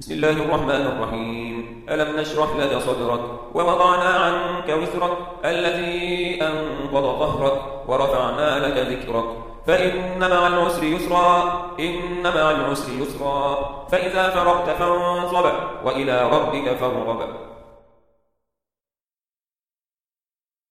بسم الله الرحمن الرحيم. ألم نشرح لك صدرك ووضعنا عنك وزرك الذي أنقض ظهرك ورفعنا لك ذكرك فإن مع العسر يسرا إن مع العسر يسرا فإذا فرغت فانصب وإلى ربك فارغب.